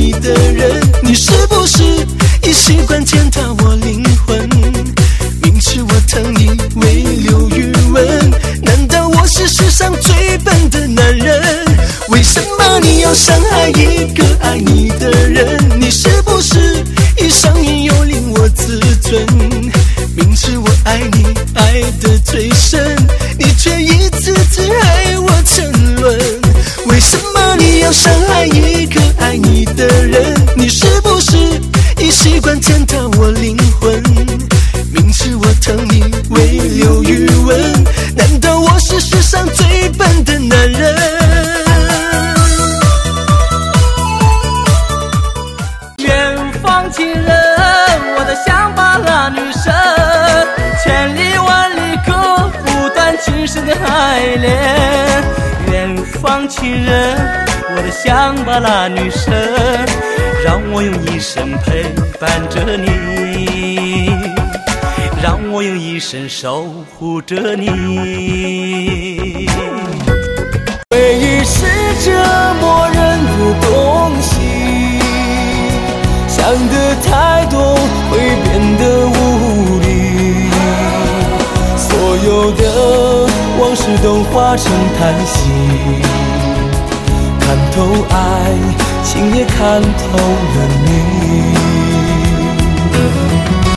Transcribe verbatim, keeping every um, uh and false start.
你的人，你是不是已习惯践踏我灵魂？明知我疼你未留余温，难道我是世上最笨的男人？为什么你要伤害一个爱你的人？你是不是已上瘾又令我自尊？明知我爱你爱得最深，你却一次次害我沉沦。为什么你要伤害一个爱你的人？你是不是已习惯践踏我灵魂？明知我疼你未留余温，难道我是世上最笨的男人？ 远方情人，我的乡巴拉女神，千里万里歌不断情深的爱恋。远方情人，我的乡巴拉女神，让我用一生陪伴着你，让我用一生守护着你。 回忆是折磨人的东西，想得太多会变得无力，所有的往事都化成叹息，看透爱情也看透了你。